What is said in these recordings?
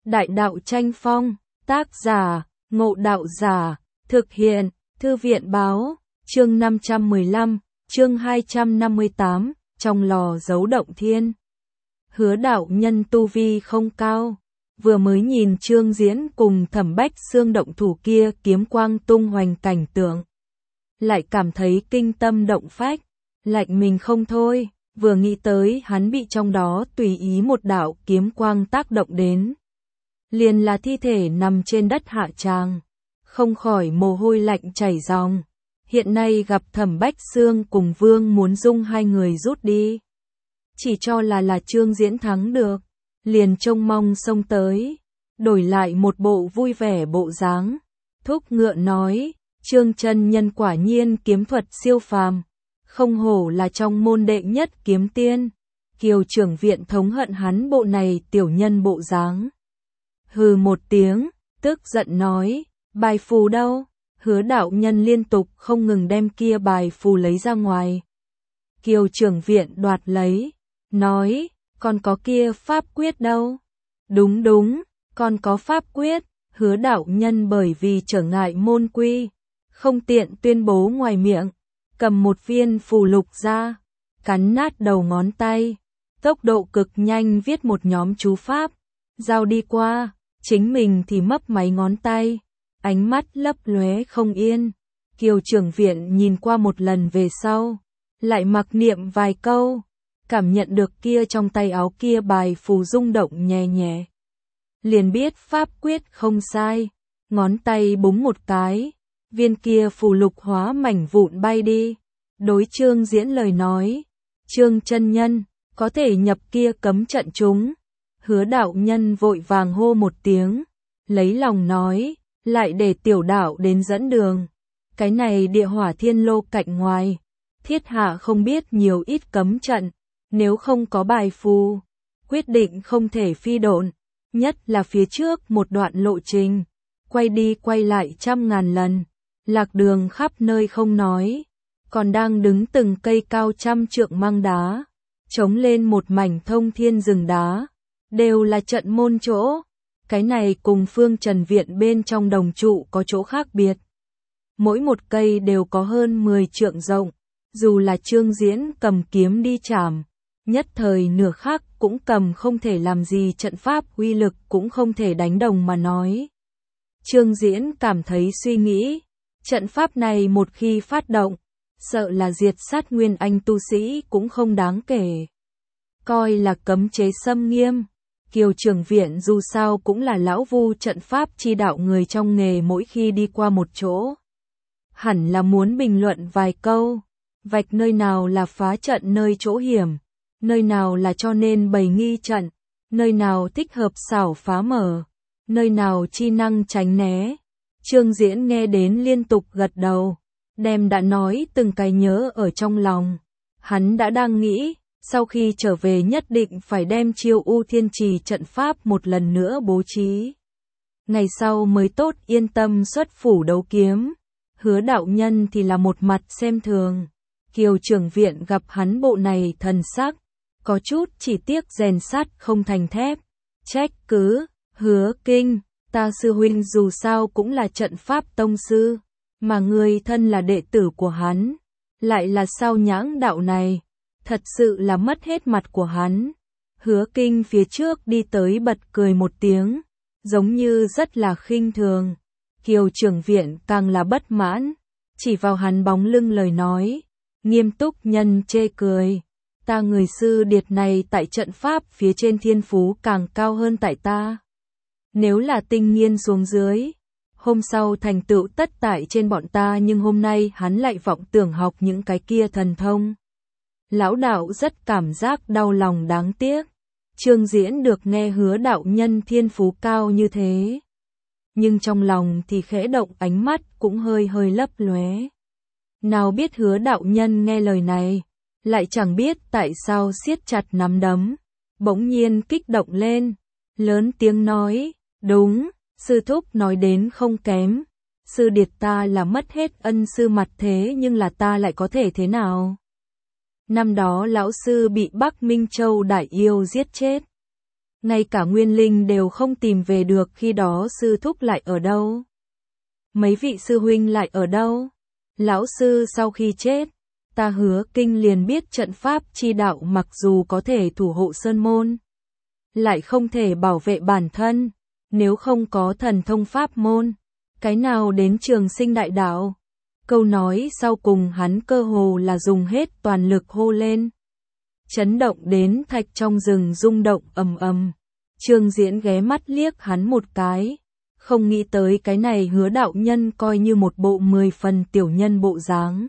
Đại đạo tranh phong, tác giả, Ngộ Đạo Giả, thực hiện, Thư viện báo, chương 515, chương 258, trong lò giấu động thiên. Hứa đạo nhân tu vi không cao, vừa mới nhìn Trương Diễn cùng Thẩm Bách Xương động thủ kia kiếm quang tung hoành cảnh tượng. Lại cảm thấy kinh tâm động phách, lạnh mình không thôi, vừa nghĩ tới hắn bị trong đó tùy ý một đạo kiếm quang tác động đến. Liền là thi thể nằm trên đất hạ tràng, không khỏi mồ hôi lạnh chảy ròng. Hiện nay gặp Thẩm Bách Xương cùng Vương muốn dung hai người rút đi. Chỉ cho là Trương Diễn thắng được, liền trông mong xông tới, đổi lại một bộ vui vẻ bộ dáng. Thúc ngựa nói, Trương chân nhân quả nhiên kiếm thuật siêu phàm, không hổ là trong môn đệ nhất kiếm tiên. Kiều trưởng viện thống hận hắn bộ này tiểu nhân bộ dáng. Hừ một tiếng, tức giận nói, bài phù đâu? Hứa đạo nhân liên tục không ngừng đem kia bài phù lấy ra ngoài. Kiều trưởng viện đoạt lấy, nói, còn có kia pháp quyết đâu? Đúng, còn có pháp quyết. Hứa đạo nhân bởi vì trở ngại môn quy, không tiện tuyên bố ngoài miệng, cầm một viên phù lục ra, cắn nát đầu ngón tay, tốc độ cực nhanh viết một nhóm chú pháp, giao đi qua, chính mình thì mấp máy ngón tay, ánh mắt lấp lóe không yên. Kiều trưởng viện nhìn qua một lần về sau, lại mặc niệm vài câu, cảm nhận được kia trong tay áo kia bài phù rung động nhẹ nhẹ. Liền biết pháp quyết không sai, ngón tay búng một cái, viên kia phù lục hóa mảnh vụn bay đi. Đối Trương Diễn lời nói, Trương chân nhân, có thể nhập kia cấm trận chúng. Hứa đạo nhân vội vàng hô một tiếng, lấy lòng nói, lại để tiểu đạo đến dẫn đường. Cái này địa hỏa thiên lô cạnh ngoài, thiết hạ không biết nhiều ít cấm trận, nếu không có bài phù, quyết định không thể phi độn, nhất là phía trước một đoạn lộ trình, quay đi quay lại trăm ngàn lần, lạc đường khắp nơi không nói, còn đang đứng từng cây cao trăm trượng măng đá, chống lên một mảnh thông thiên rừng đá, đều là trận môn chỗ. Cái này cùng Phương Trần Viện bên trong đồng trụ có chỗ khác biệt. Mỗi một cây đều có hơn 10 trượng rộng, dù là Trương Diễn cầm kiếm đi chảm, nhất thời nửa khắc cũng cầm không thể làm gì, trận pháp uy lực cũng không thể đánh đồng mà nói. Trương Diễn cảm thấy suy nghĩ, trận pháp này một khi phát động, sợ là diệt sát nguyên anh tu sĩ cũng không đáng kể. Coi là cấm chế xâm nghiêm. Kiều trưởng viện dù sao cũng là lão vu trận pháp chi đạo người trong nghề, mỗi khi đi qua một chỗ, hẳn là muốn bình luận vài câu, vạch nơi nào là phá trận nơi chỗ hiểm, nơi nào là cho nên bày nghi trận, nơi nào thích hợp xảo phá mở, nơi nào chi năng tránh né. Trương Diễn nghe đến liên tục gật đầu, đem đã nói từng cái nhớ ở trong lòng. Hắn đã đang nghĩ, sau khi trở về nhất định phải đem Chiêu U Thiên Trì trận pháp một lần nữa bố trí. Ngày sau mới tốt yên tâm xuất phủ đấu kiếm. Hứa đạo nhân thì là một mặt xem thường. Kiều trưởng viện gặp hắn bộ này thần sắc, có chút chỉ tiếc rèn sắt không thành thép. Trách cứ, Hứa Kinh, ta sư huynh dù sao cũng là trận pháp tông sư, mà người thân là đệ tử của hắn, lại là sao nhãng đạo này, thật sự là mất hết mặt của hắn. Hứa Kinh phía trước đi tới bật cười một tiếng, giống như rất là khinh thường. Kiều trưởng viện càng là bất mãn, chỉ vào hắn bóng lưng lời nói, nghiêm túc nhân chê cười. Ta người sư điệt này tại trận pháp phía trên thiên phú càng cao hơn tại ta. Nếu là tinh nghiên xuống dưới, hôm sau thành tựu tất tại trên bọn ta, nhưng hôm nay hắn lại vọng tưởng học những cái kia thần thông. Lão đạo rất cảm giác đau lòng đáng tiếc. Trương Diễn được nghe hứa đạo nhân thiên phú cao như thế, nhưng trong lòng thì khẽ động, ánh mắt cũng hơi lấp lóe. Nào biết hứa đạo nhân nghe lời này, lại chẳng biết tại sao siết chặt nắm đấm, bỗng nhiên kích động lên, lớn tiếng nói, đúng, sư thúc nói đến không kém, sư điệt ta là mất hết ân sư mặt, thế nhưng là ta lại có thể thế nào? Năm đó lão sư bị Bắc Minh Châu đại yêu giết chết, ngay cả Nguyên Linh đều không tìm về được, khi đó sư thúc lại ở đâu? Mấy vị sư huynh lại ở đâu? Lão sư sau khi chết, ta Hứa Kinh liền biết trận pháp chi đạo mặc dù có thể thủ hộ sơn môn, lại không thể bảo vệ bản thân, nếu không có thần thông pháp môn, cái nào đến trường sinh đại đạo? Câu nói sau cùng hắn cơ hồ là dùng hết toàn lực hô lên, chấn động đến thạch trong rừng rung động ầm ầm. Trương Diễn ghé mắt liếc hắn một cái, không nghĩ tới cái này Hứa đạo nhân coi như một bộ 10 phần tiểu nhân bộ dáng,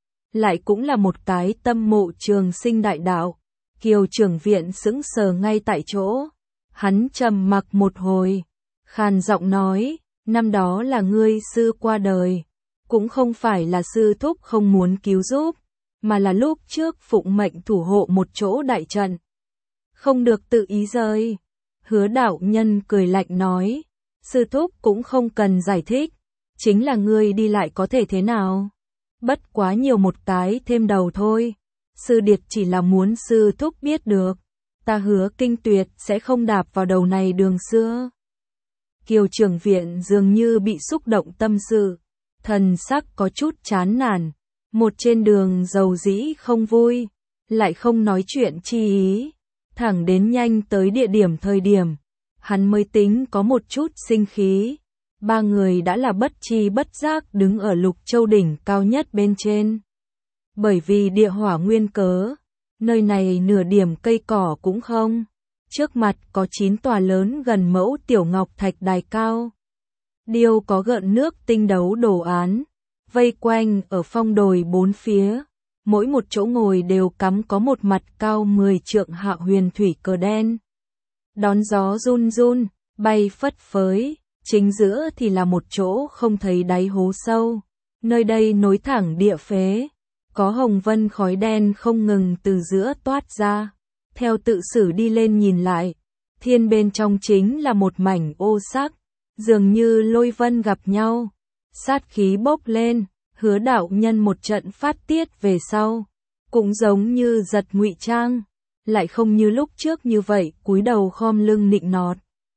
lại cũng là một cái tâm mộ trường sinh đại đạo. Kiều trưởng viện sững sờ ngay tại chỗ, hắn trầm mặc một hồi, khàn giọng nói, năm đó là ngươi sư qua đời, cũng không phải là sư thúc không muốn cứu giúp, mà là lúc trước phụng mệnh thủ hộ một chỗ đại trận, không được tự ý rời. Hứa đạo nhân cười lạnh nói, sư thúc cũng không cần giải thích, chính là ngươi đi lại có thể thế nào? Bất quá nhiều một cái thêm đầu thôi, sư điệt chỉ là muốn sư thúc biết được, ta Hứa Kinh tuyệt sẽ không đạp vào đầu này đường xưa. Kiều trưởng viện dường như bị xúc động tâm sự, thần sắc có chút chán nản, một trên đường dầu dĩ không vui, lại không nói chuyện chi ý, thẳng đến nhanh tới địa điểm thời điểm, hắn mới tính có một chút sinh khí. Ba người đã là bất chi bất giác đứng ở Lục Châu đỉnh cao nhất bên trên. Bởi vì địa hỏa nguyên cớ, nơi này nửa điểm cây cỏ cũng không. Trước mặt có 9 tòa lớn gần mẫu tiểu ngọc thạch đài cao. Điêu có gợn nước tinh đấu đồ án, vây quanh ở phong đồi bốn phía. Mỗi một chỗ ngồi đều cắm có một mặt cao 10 trượng hạ huyền thủy cờ đen. Đón gió run run, bay phất phới. Chính giữa thì là một chỗ không thấy đáy hố sâu, nơi đây nối thẳng địa phế, có hồng vân khói đen không ngừng từ giữa toát ra. Theo tự sử đi lên nhìn lại, thiên bên trong chính là một mảnh ô sắc, dường như lôi vân gặp nhau, sát khí bốc lên. Hứa đạo nhân một trận phát tiết về sau, cũng giống như giật ngụy trang, lại không như lúc trước như vậy cúi đầu khom lưng nịnh nọt.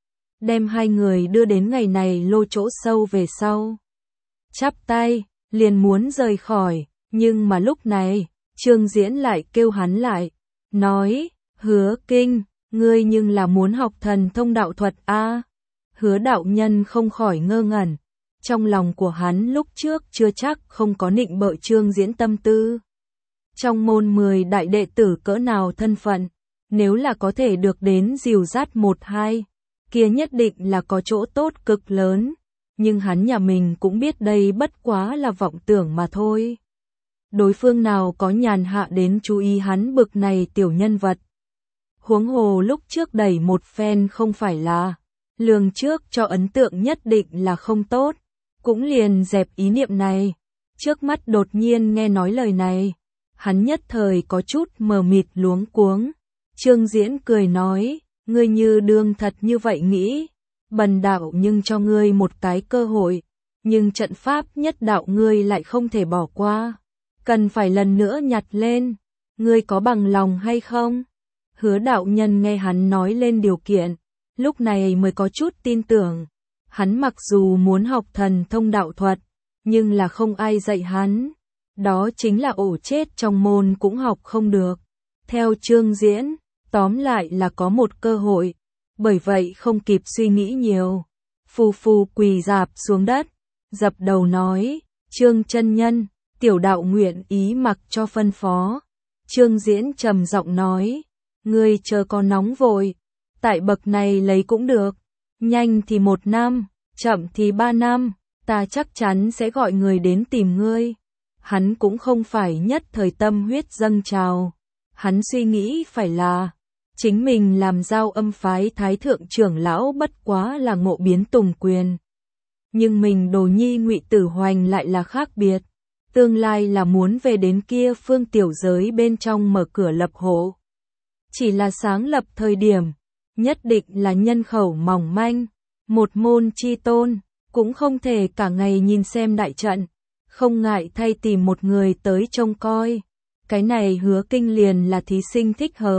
Đem hai người đưa đến ngày này lô chỗ sâu về sau. Chắp tay, liền muốn rời khỏi, nhưng mà lúc này, Trương Diễn lại kêu hắn lại, nói, Hứa Kinh, ngươi nhưng là muốn học thần thông đạo thuật a? Hứa đạo nhân không khỏi ngơ ngẩn, trong lòng của hắn lúc trước chưa chắc không có nịnh bợ Trương Diễn tâm tư. Trong môn 10 đại đệ tử cỡ nào thân phận, nếu là có thể được đến dìu dắt 1-2, kia nhất định là có chỗ tốt cực lớn, nhưng hắn nhà mình cũng biết đây bất quá là vọng tưởng mà thôi. Đối phương nào có nhàn hạ đến chú ý hắn bực này tiểu nhân vật. Huống hồ lúc trước đẩy một phen không phải là, lường trước cho ấn tượng nhất định là không tốt, cũng liền dẹp ý niệm này. Trước mắt đột nhiên nghe nói lời này, hắn nhất thời có chút mờ mịt luống cuống. Trương Diễn cười nói, ngươi như đương thật như vậy nghĩ, bần đạo nhưng cho ngươi một cái cơ hội, nhưng trận pháp nhất đạo ngươi lại không thể bỏ qua, cần phải lần nữa nhặt lên, ngươi có bằng lòng hay không? Hứa đạo nhân nghe hắn nói lên điều kiện, lúc này mới có chút tin tưởng, hắn mặc dù muốn học thần thông đạo thuật, nhưng là không ai dạy hắn, đó chính là ổ chết trong môn cũng học không được. Theo Trương Diễn, tóm lại là có một cơ hội, bởi vậy không kịp suy nghĩ nhiều, phù phù quỳ rạp xuống đất, dập đầu nói, Trương chân nhân, tiểu đạo nguyện ý mặc cho phân phó. Trương Diễn trầm giọng nói, ngươi chờ có nóng vội, tại bậc này lấy cũng được, nhanh thì 1 năm, chậm thì 3 năm, ta chắc chắn sẽ gọi người đến tìm ngươi. Hắn cũng không phải nhất thời tâm huyết dâng trào, hắn suy nghĩ phải là, chính mình làm giao âm phái thái thượng trưởng lão bất quá là Ngộ Biến Tùng Quyền. Nhưng mình đồ nhi Ngụy Tử Hoành lại là khác biệt, tương lai là muốn về đến kia phương tiểu giới bên trong mở cửa lập hộ. Chỉ là sáng lập thời điểm, nhất định là nhân khẩu mỏng manh, một môn chi tôn, cũng không thể cả ngày nhìn xem đại trận, không ngại thay tìm một người tới trông coi. Cái này Hứa Kinh liền là thí sinh thích hợp,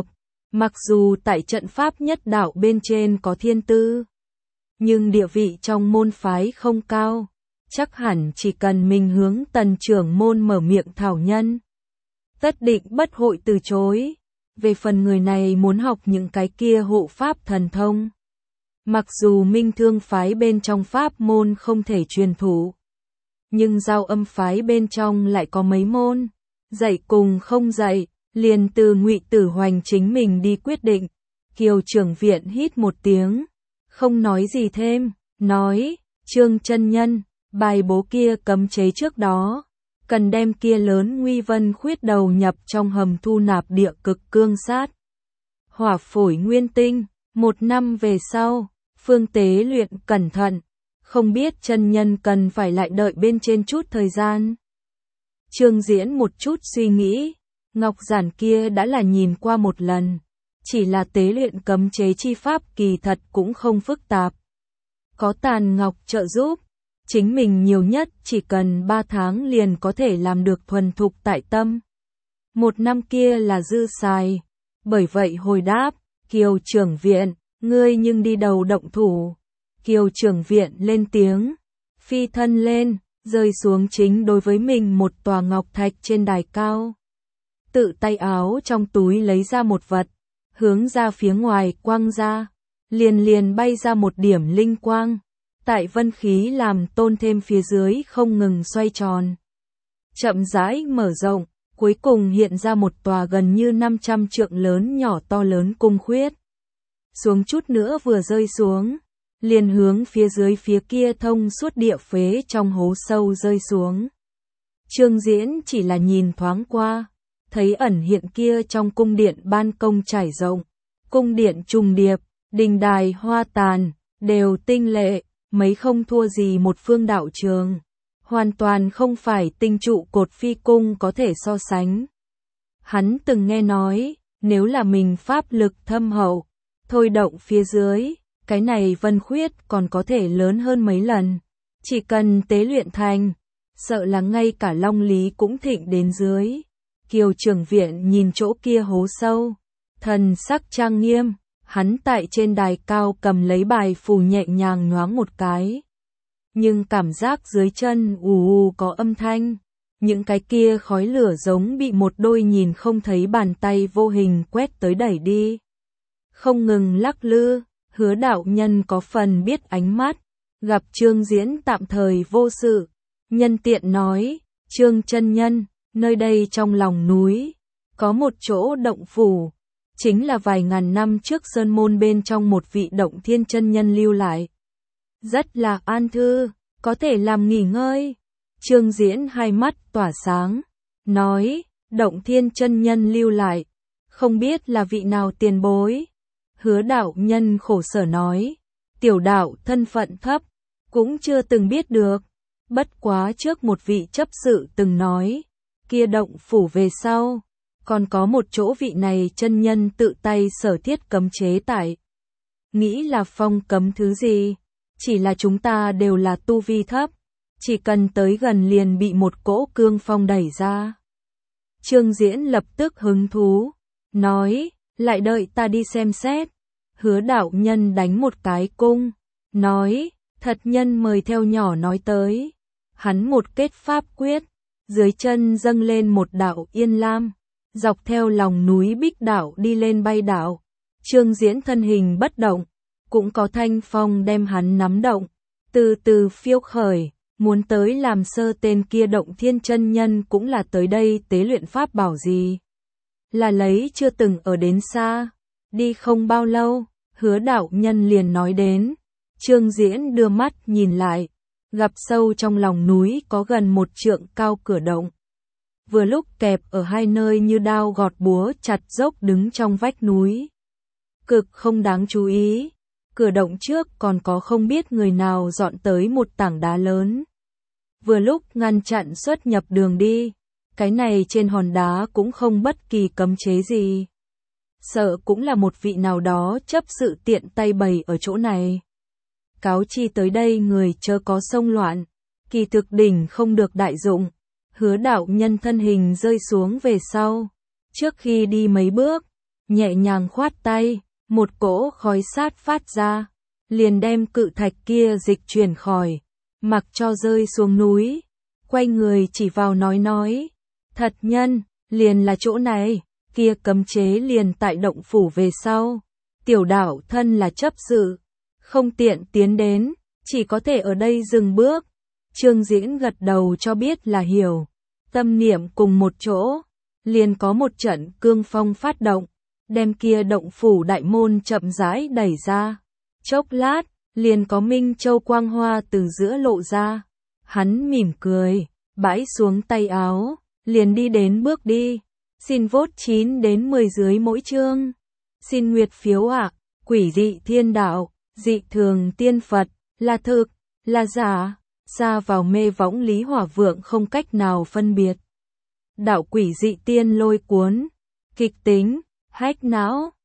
Mặc dù tại trận pháp nhất đạo bên trên có thiên tư, nhưng địa vị trong môn phái không cao, chắc hẳn chỉ cần mình hướng Tần trưởng môn mở miệng thảo nhân, tất định bất hội từ chối. Về phần người này muốn học những cái kia hộ pháp thần thông, mặc dù Minh Thương phái bên trong pháp môn không thể truyền thụ, nhưng Giao Âm phái bên trong lại có mấy môn, dạy cùng không dạy, liền từ Ngụy Tử Hoành chính mình đi quyết định. Kiều trưởng viện hít một tiếng, không nói gì thêm, nói, Trương chân nhân, bài bố kia cấm chế trước đó, cần đem kia lớn nguy vân khuyết đầu nhập trong hầm thu nạp địa cực cương sát. Hỏa phổi nguyên tinh, 1 năm về sau, phương tế luyện cẩn thận, không biết chân nhân cần phải lại đợi bên trên chút thời gian. Trương Diễn một chút suy nghĩ, ngọc giản kia đã là nhìn qua một lần, chỉ là tế luyện cấm chế chi pháp kỳ thật cũng không phức tạp. Có tàn ngọc trợ giúp, chính mình nhiều nhất chỉ cần 3 tháng liền có thể làm được thuần thục tại tâm. 1 năm kia là dư xài, bởi vậy hồi đáp, Kiều trưởng viện, ngươi nhưng đi đầu động thủ. Kiều trưởng viện lên tiếng, phi thân lên, rơi xuống chính đối với mình một tòa ngọc thạch trên đài cao. Tự tay áo trong túi lấy ra một vật, hướng ra phía ngoài quăng ra, liền bay ra một điểm linh quang, tại vân khí làm tôn thêm phía dưới không ngừng xoay tròn. Chậm rãi mở rộng, cuối cùng hiện ra một tòa gần như 500 trượng lớn nhỏ to lớn cung khuyết. Xuống chút nữa vừa rơi xuống, liền hướng phía dưới phía kia thông suốt địa phế trong hố sâu rơi xuống. Trương Diễn chỉ là nhìn thoáng qua, thấy ẩn hiện kia trong cung điện ban công trải rộng, cung điện trùng điệp, đình đài hoa tàn, đều tinh lệ, mấy không thua gì một phương đạo trường, hoàn toàn không phải tinh trụ cột phi cung có thể so sánh. Hắn từng nghe nói, nếu là mình pháp lực thâm hậu, thôi động phía dưới, cái này vân khuyết còn có thể lớn hơn mấy lần, chỉ cần tế luyện thành, sợ là ngay cả Long Lý cũng thịnh đến dưới. Kiều trưởng viện nhìn chỗ kia hố sâu, thần sắc trang nghiêm, hắn tại trên đài cao cầm lấy bài phù nhẹ nhàng nhoáng một cái. Nhưng cảm giác dưới chân ù có âm thanh, những cái kia khói lửa giống bị một đôi nhìn không thấy bàn tay vô hình quét tới đẩy đi. Không ngừng lắc lư, Hứa đạo nhân có phần biết ánh mắt, gặp Trương Diễn tạm thời vô sự, nhân tiện nói, Trương chân nhân, nơi đây trong lòng núi, có một chỗ động phủ, chính là vài ngàn năm trước sơn môn bên trong một vị Động Thiên chân nhân lưu lại. Rất là an thư, có thể làm nghỉ ngơi. Trương Diễn hai mắt tỏa sáng, nói, Động Thiên chân nhân lưu lại, không biết là vị nào tiền bối. Hứa đạo nhân khổ sở nói, tiểu đạo thân phận thấp, cũng chưa từng biết được, bất quá trước một vị chấp sự từng nói, kia động phủ về sau, còn có một chỗ vị này chân nhân tự tay sở thiết cấm chế tại. Nghĩ là phong cấm thứ gì, chỉ là chúng ta đều là tu vi thấp, chỉ cần tới gần liền bị một cỗ cương phong đẩy ra. Trương Diễn lập tức hứng thú, nói, lại đợi ta đi xem xét. Hứa đạo nhân đánh một cái cung, nói, thật nhân mời theo nhỏ nói tới. Hắn một kết pháp quyết, dưới chân dâng lên một đạo yên lam, dọc theo lòng núi Bích Đạo đi lên bay đảo. Trương Diễn thân hình bất động, cũng có thanh phong đem hắn nắm động, từ từ phiêu khởi, muốn tới làm sơ tên kia Động Thiên chân nhân cũng là tới đây tế luyện pháp bảo gì. Là lấy chưa từng ở đến xa, đi không bao lâu, Hứa đạo nhân liền nói đến. Trương Diễn đưa mắt nhìn lại, gặp sâu trong lòng núi có gần 1 trượng cao cửa động. Vừa lúc kẹp ở hai nơi như đao gọt búa chặt dốc đứng trong vách núi. Cực không đáng chú ý, cửa động trước còn có không biết người nào dọn tới một tảng đá lớn. Vừa lúc ngăn chặn xuất nhập đường đi, cái này trên hòn đá cũng không bất kỳ cấm chế gì. Sợ cũng là một vị nào đó chấp sự tiện tay bày ở chỗ này. Cáo chi tới đây người chớ có xông loạn, kỳ thực đỉnh không được đại dụng. Hứa đạo nhân thân hình rơi xuống về sau. Trước khi đi mấy bước, nhẹ nhàng khoát tay, một cỗ khói sát phát ra, liền đem cự thạch kia dịch chuyển khỏi, mặc cho rơi xuống núi, quay người chỉ vào nói, thật nhân, liền là chỗ này, kia cấm chế liền tại động phủ về sau, tiểu đạo thân là chấp sự, không tiện tiến đến, chỉ có thể ở đây dừng bước. Trương Diễn gật đầu cho biết là hiểu, tâm niệm cùng một chỗ, liền có một trận cương phong phát động, đem kia động phủ đại môn chậm rãi đẩy ra. Chốc lát, liền có Minh Châu quang hoa từ giữa lộ ra. Hắn mỉm cười, bãi xuống tay áo, liền đi đến bước đi. Xin vote 9 đến 10 dưới mỗi chương. Xin nguyệt phiếu ạ. Quỷ dị thiên đạo, dị thường tiên Phật, là thực, là giả, ra vào mê võng Lý Hỏa Vượng không cách nào phân biệt. Đạo quỷ dị tiên lôi cuốn, kịch tính, hách não.